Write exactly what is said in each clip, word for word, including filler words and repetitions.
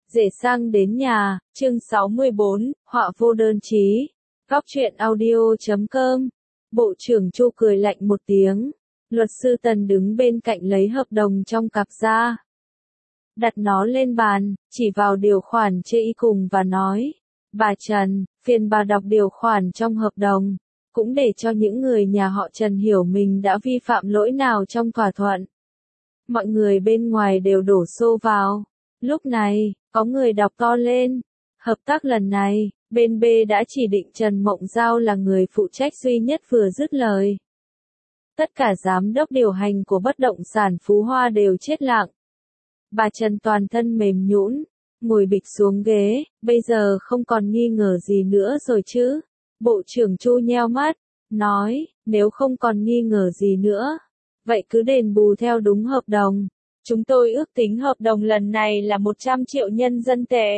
Rể sang đến nhà, chương sáu mươi bốn, họa vô đơn chí. Góc truyện audio chấm com. Bộ trưởng Chu cười lạnh một tiếng. Luật sư Tần đứng bên cạnh lấy hợp đồng trong cặp ra. Đặt nó lên bàn, chỉ vào điều khoản chê y cùng và nói. Bà Trần, phiền bà đọc điều khoản trong hợp đồng, cũng để cho những người nhà họ Trần hiểu mình đã vi phạm lỗi nào trong thỏa thuận. Mọi người bên ngoài đều đổ xô vào. Lúc này, có người đọc to lên. Hợp tác lần này, bên B đã chỉ định Trần Mộng Giao là người phụ trách duy nhất vừa dứt lời. Tất cả giám đốc điều hành của bất động sản Phú Hoa đều chết lặng. Bà Trần toàn thân mềm nhũn, ngồi bịch xuống ghế, bây giờ không còn nghi ngờ gì nữa rồi chứ. Bộ trưởng Chu nheo mắt, nói, nếu không còn nghi ngờ gì nữa, vậy cứ đền bù theo đúng hợp đồng. Chúng tôi ước tính hợp đồng lần này là một trăm triệu nhân dân tệ.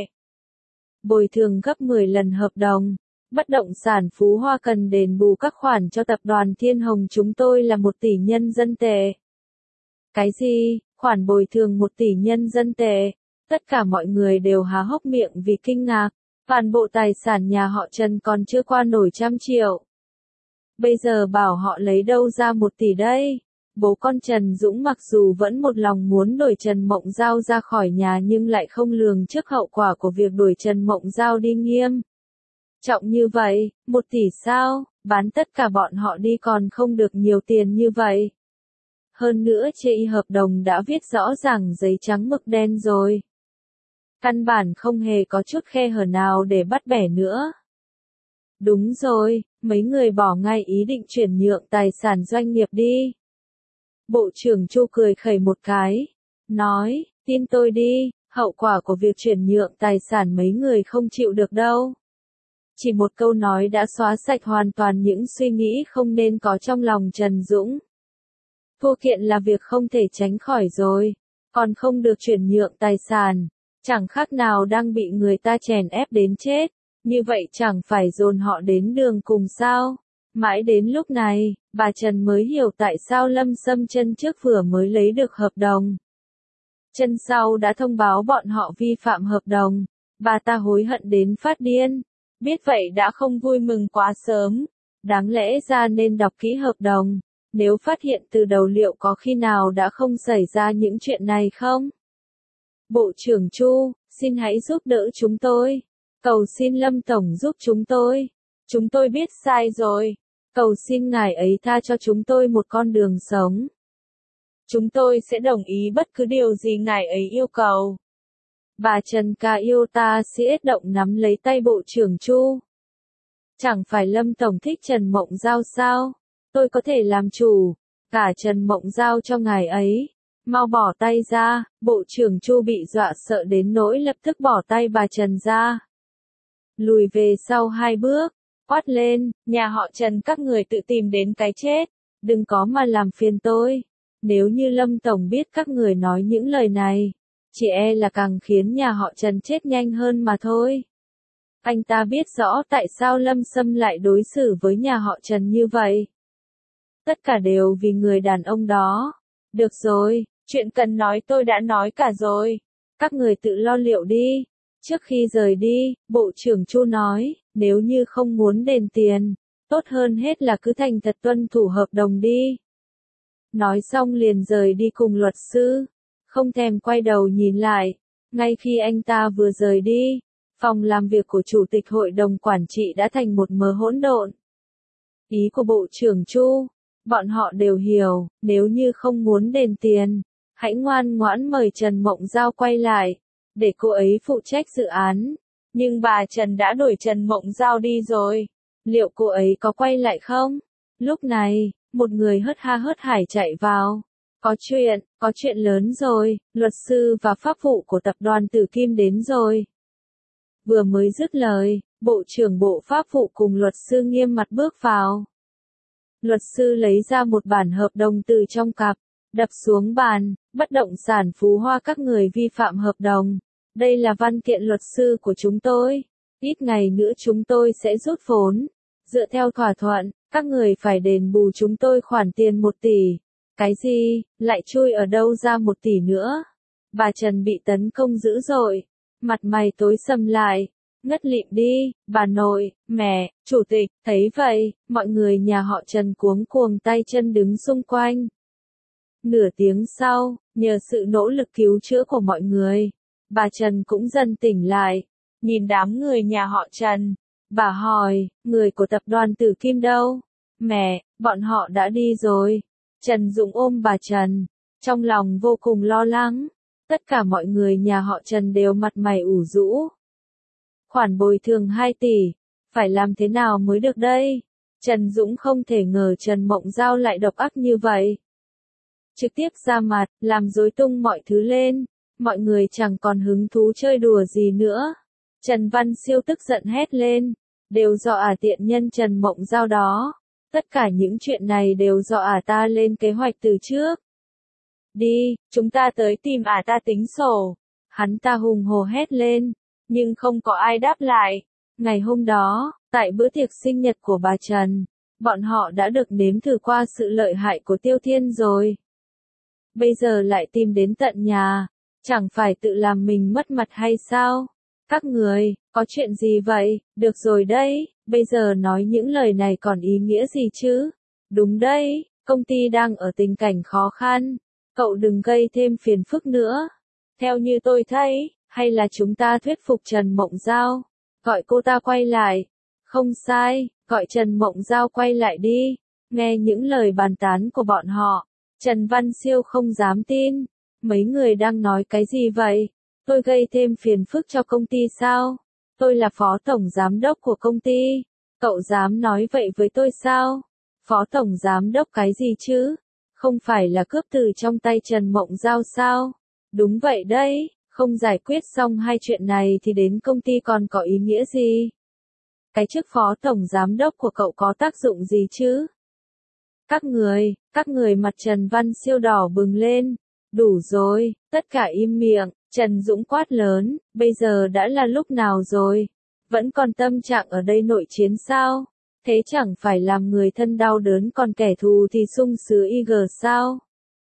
Bồi thường gấp mười lần hợp đồng. Bất động sản Phú Hoa cần đền bù các khoản cho tập đoàn Thiên Hồng chúng tôi là một tỷ nhân dân tệ. Cái gì? Khoản bồi thường một tỷ nhân dân tệ? Tất cả mọi người đều há hốc miệng vì kinh ngạc. Toàn bộ tài sản nhà họ Trần còn chưa qua nổi trăm triệu. Bây giờ bảo họ lấy đâu ra một tỷ đây? Bố con Trần Dũng mặc dù vẫn một lòng muốn đuổi Trần Mộng Giao ra khỏi nhà nhưng lại không lường trước hậu quả của việc đuổi Trần Mộng Giao đi nghiêm. Trọng như vậy, một tỷ sao, bán tất cả bọn họ đi còn không được nhiều tiền như vậy. Hơn nữa chê y hợp đồng đã viết rõ ràng giấy trắng mực đen rồi. Căn bản không hề có chút khe hở nào để bắt bẻ nữa. Đúng rồi, mấy người bỏ ngay ý định chuyển nhượng tài sản doanh nghiệp đi. Bộ trưởng Chu cười khẩy một cái, nói, tin tôi đi, hậu quả của việc chuyển nhượng tài sản mấy người không chịu được đâu. Chỉ một câu nói đã xóa sạch hoàn toàn những suy nghĩ không nên có trong lòng Trần Dũng. Thua kiện là việc không thể tránh khỏi rồi, còn không được chuyển nhượng tài sản, chẳng khác nào đang bị người ta chèn ép đến chết, như vậy chẳng phải dồn họ đến đường cùng sao. Mãi đến lúc này, bà Trần mới hiểu tại sao Lâm Sâm chân trước vừa mới lấy được hợp đồng. Chân sau đã thông báo bọn họ vi phạm hợp đồng, bà ta hối hận đến phát điên. Biết vậy đã không vui mừng quá sớm, đáng lẽ ra nên đọc kỹ hợp đồng, nếu phát hiện từ đầu liệu có khi nào đã không xảy ra những chuyện này không? Bộ trưởng Chu, xin hãy giúp đỡ chúng tôi, cầu xin Lâm Tổng giúp chúng tôi, chúng tôi biết sai rồi, cầu xin ngài ấy tha cho chúng tôi một con đường sống. Chúng tôi sẽ đồng ý bất cứ điều gì ngài ấy yêu cầu. Bà Trần ca yêu ta siết động nắm lấy tay bộ trưởng Chu. Chẳng phải Lâm Tổng thích Trần Mộng Giao sao? Tôi có thể làm chủ, cả Trần Mộng Giao cho ngài ấy. Mau bỏ tay ra, bộ trưởng Chu bị dọa sợ đến nỗi lập tức bỏ tay bà Trần ra. Lùi về sau hai bước, quát lên, nhà họ Trần các người tự tìm đến cái chết, đừng có mà làm phiền tôi. Nếu như Lâm Tổng biết các người nói những lời này, chỉ e là càng khiến nhà họ Trần chết nhanh hơn mà thôi. Anh ta biết rõ tại sao Lâm Sâm lại đối xử với nhà họ Trần như vậy. Tất cả đều vì người đàn ông đó. Được rồi, chuyện cần nói tôi đã nói cả rồi. Các người tự lo liệu đi. Trước khi rời đi, Bộ trưởng Chu nói, nếu như không muốn đền tiền, tốt hơn hết là cứ thành thật tuân thủ hợp đồng đi. Nói xong liền rời đi cùng luật sư. Không thèm quay đầu nhìn lại, ngay khi anh ta vừa rời đi, phòng làm việc của Chủ tịch Hội đồng Quản trị đã thành một mớ hỗn độn. Ý của Bộ trưởng Chu, bọn họ đều hiểu, nếu như không muốn đền tiền, hãy ngoan ngoãn mời Trần Mộng Giao quay lại, để cô ấy phụ trách dự án. Nhưng bà Trần đã đuổi Trần Mộng Giao đi rồi, liệu cô ấy có quay lại không? Lúc này, một người hớt ha hớt hải chạy vào. Có chuyện, có chuyện lớn rồi, luật sư và pháp vụ của tập đoàn Tử Kim đến rồi. Vừa mới dứt lời, Bộ trưởng Bộ Pháp vụ cùng luật sư nghiêm mặt bước vào. Luật sư lấy ra một bản hợp đồng từ trong cặp, đập xuống bàn, bất động sản Phú Hoa các người vi phạm hợp đồng. Đây là văn kiện luật sư của chúng tôi. Ít ngày nữa chúng tôi sẽ rút vốn. Dựa theo thỏa thuận, các người phải đền bù chúng tôi khoản tiền một tỷ. Cái gì, lại chui ở đâu ra một tỷ nữa? Bà Trần bị tấn công dữ dội. mặt mày tối sầm lại. Ngất lịm đi, bà nội, mẹ, chủ tịch, thấy vậy, mọi người nhà họ Trần cuống cuồng tay chân đứng xung quanh. Nửa tiếng sau, nhờ sự nỗ lực cứu chữa của mọi người, bà Trần cũng dần tỉnh lại, nhìn đám người nhà họ Trần. Bà hỏi, người của tập đoàn Tử Kim đâu? Mẹ, bọn họ đã đi rồi. Trần Dũng ôm bà Trần, trong lòng vô cùng lo lắng. Tất cả mọi người nhà họ Trần đều mặt mày ủ rũ. Khoản bồi thường hai tỷ, phải làm thế nào mới được đây? Trần Dũng không thể ngờ Trần Mộng Giao lại độc ác như vậy. Trực tiếp ra mặt, làm rối tung mọi thứ lên, mọi người chẳng còn hứng thú chơi đùa gì nữa. Trần Văn Siêu tức giận hét lên, đều do ả tiện nhân Trần Mộng Giao đó. Tất cả những chuyện này đều do ả ta lên kế hoạch từ trước. Đi, chúng ta tới tìm ả ta tính sổ. Hắn ta hùng hồ hét lên, nhưng không có ai đáp lại. Ngày hôm đó, tại bữa tiệc sinh nhật của bà Trần, bọn họ đã được nếm thử qua sự lợi hại của Tiêu Thiên rồi. Bây giờ lại tìm đến tận nhà, chẳng phải tự làm mình mất mặt hay sao? Các người, có chuyện gì vậy? Được rồi đấy, bây giờ nói những lời này còn ý nghĩa gì chứ? Đúng đấy, công ty đang ở tình cảnh khó khăn, cậu đừng gây thêm phiền phức nữa. Theo như tôi thấy, hay là chúng ta thuyết phục Trần Mộng Giao, gọi cô ta quay lại. Không sai, gọi Trần Mộng Giao quay lại đi. Nghe những lời bàn tán của bọn họ, Trần Văn Siêu không dám tin. Mấy người đang nói cái gì vậy? Tôi gây thêm phiền phức cho công ty sao? Tôi là phó tổng giám đốc của công ty. Cậu dám nói vậy với tôi sao? Phó tổng giám đốc cái gì chứ? Không phải là cướp từ trong tay Trần Mộng Giao sao? Đúng vậy đấy, không giải quyết xong hai chuyện này thì đến công ty còn có ý nghĩa gì? Cái chức phó tổng giám đốc của cậu có tác dụng gì chứ? Các người, các người mặt Trần Văn Siêu đỏ bừng lên. Đủ rồi, tất cả im miệng. Trần Dũng quát lớn, bây giờ đã là lúc nào rồi? Vẫn còn tâm trạng ở đây nội chiến sao? Thế chẳng phải làm người thân đau đớn còn kẻ thù thì sung sướng y gờ sao?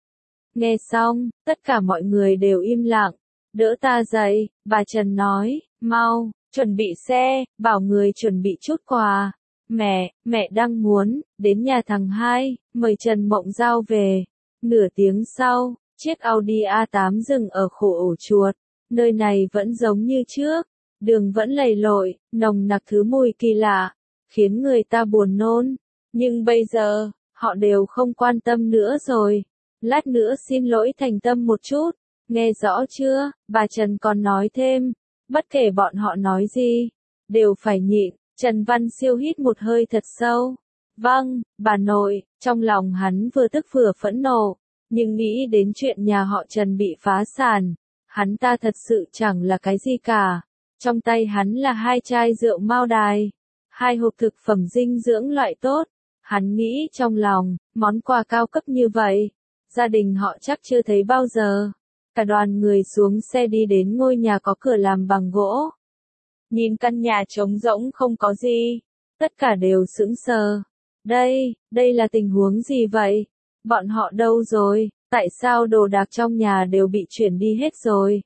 Nghe xong, tất cả mọi người đều im lặng. Đỡ ta dậy, bà Trần nói, mau, chuẩn bị xe, bảo người chuẩn bị chút quà. Mẹ, mẹ đang muốn, đến nhà thằng hai, mời Trần Mộng Giao về. Nửa tiếng sau, chiếc Audi a tám dừng ở khổ ổ chuột. Nơi này vẫn giống như trước, đường vẫn lầy lội, nồng nặc thứ mùi kỳ lạ, khiến người ta buồn nôn. Nhưng bây giờ, họ đều không quan tâm nữa rồi. Lát nữa xin lỗi thành tâm một chút, nghe rõ chưa? Bà Trần còn nói thêm, bất kể bọn họ nói gì, đều phải nhịn. Trần Văn Siêu hít một hơi thật sâu. Vâng, bà nội, trong lòng hắn vừa tức vừa phẫn nộ, nhưng nghĩ đến chuyện nhà họ Trần bị phá sản, hắn ta thật sự chẳng là cái gì cả. Trong tay hắn là hai chai rượu Mao Đài, hai hộp thực phẩm dinh dưỡng loại tốt. Hắn nghĩ trong lòng, món quà cao cấp như vậy, gia đình họ chắc chưa thấy bao giờ. Cả đoàn người xuống xe đi đến ngôi nhà có cửa làm bằng gỗ. Nhìn căn nhà trống rỗng không có gì, tất cả đều sững sờ. Đây, đây là tình huống gì vậy? Bọn họ đâu rồi? Tại sao đồ đạc trong nhà đều bị chuyển đi hết rồi?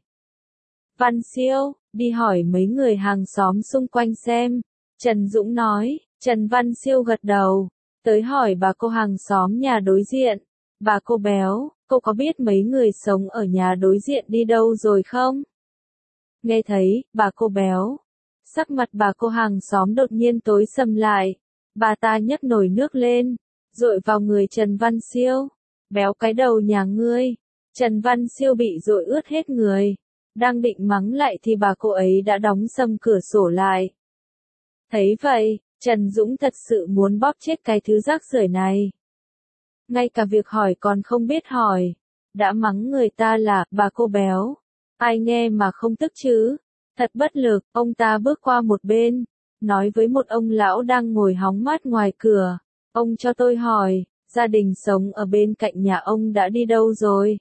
Văn Siêu, đi hỏi mấy người hàng xóm xung quanh xem. Trần Dũng nói. Trần Văn Siêu gật đầu, tới hỏi bà cô hàng xóm nhà đối diện. Bà cô béo, cô có biết mấy người sống ở nhà đối diện đi đâu rồi không? Nghe thấy, bà cô béo, sắc mặt bà cô hàng xóm đột nhiên tối sầm lại. Bà ta nhấc nồi nước lên, dội vào người Trần Văn Siêu. Béo cái đầu nhà ngươi. Trần Văn Siêu bị dội ướt hết người. Đang định mắng lại thì bà cô ấy đã đóng sầm cửa sổ lại. Thấy vậy, Trần Dũng thật sự muốn bóp chết cái thứ rác rưởi này. Ngay cả việc hỏi còn không biết hỏi. Đã mắng người ta là bà cô béo. Ai nghe mà không tức chứ? Thật bất lực, ông ta bước qua một bên, nói với một ông lão đang ngồi hóng mát ngoài cửa. Ông cho tôi hỏi, gia đình sống ở bên cạnh nhà ông đã đi đâu rồi?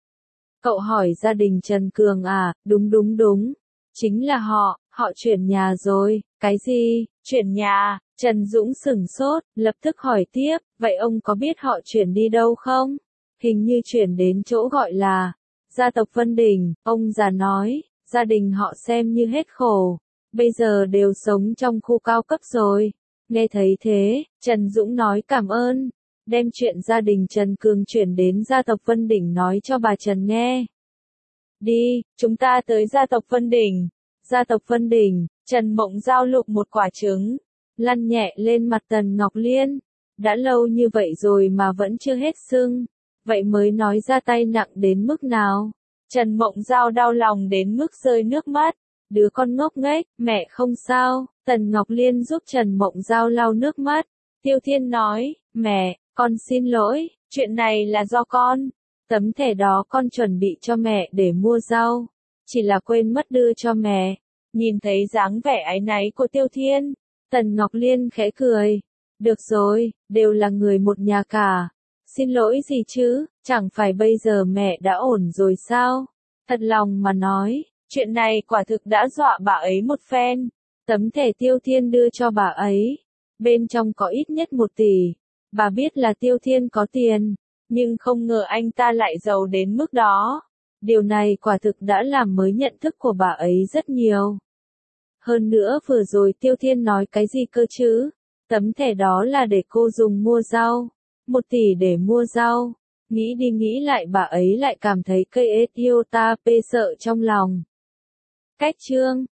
Cậu hỏi gia đình Trần Cường à? Đúng đúng đúng. Chính là họ, họ chuyển nhà rồi. Cái gì? Chuyển nhà? Trần Dũng sửng sốt, lập tức hỏi tiếp, vậy ông có biết họ chuyển đi đâu không? Hình như chuyển đến chỗ gọi là gia tộc Vân Đình, ông già nói. gia đình họ xem như hết khổ, bây giờ đều sống trong khu cao cấp rồi. Nghe thấy thế, Trần Dũng nói cảm ơn, đem chuyện gia đình Trần Cường chuyển đến gia tộc Vân Đỉnh nói cho bà Trần nghe. Đi, chúng ta tới gia tộc Vân Đỉnh. Gia tộc Vân Đỉnh, Trần Mộng Giao lục một quả trứng, lăn nhẹ lên mặt Tần Ngọc Liên. Đã lâu như vậy rồi mà vẫn chưa hết sưng, vậy mới nói ra tay nặng đến mức nào. Trần Mộng Giao đau lòng đến mức rơi nước mắt. Đứa con ngốc nghếch, mẹ không sao. Tần Ngọc Liên giúp Trần Mộng Giao lau nước mắt. Tiêu Thiên nói, mẹ, con xin lỗi, chuyện này là do con. Tấm thẻ đó con chuẩn bị cho mẹ để mua rau, chỉ là quên mất đưa cho mẹ. Nhìn thấy dáng vẻ áy náy của Tiêu Thiên, Tần Ngọc Liên khẽ cười. Được rồi, đều là người một nhà cả. Xin lỗi gì chứ, chẳng phải bây giờ mẹ đã ổn rồi sao? Thật lòng mà nói, chuyện này quả thực đã dọa bà ấy một phen. Tấm thẻ Tiêu Thiên đưa cho bà ấy, bên trong có ít nhất một tỷ. Bà biết là Tiêu Thiên có tiền, nhưng không ngờ anh ta lại giàu đến mức đó. Điều này quả thực đã làm mới nhận thức của bà ấy rất nhiều. Hơn nữa vừa rồi Tiêu Thiên nói cái gì cơ chứ? Tấm thẻ đó là để cô dùng mua rau. Một tỷ để mua rau. Nghĩ đi nghĩ lại bà ấy lại cảm thấy cây ết yêu ta pê sợ trong lòng. Cách chương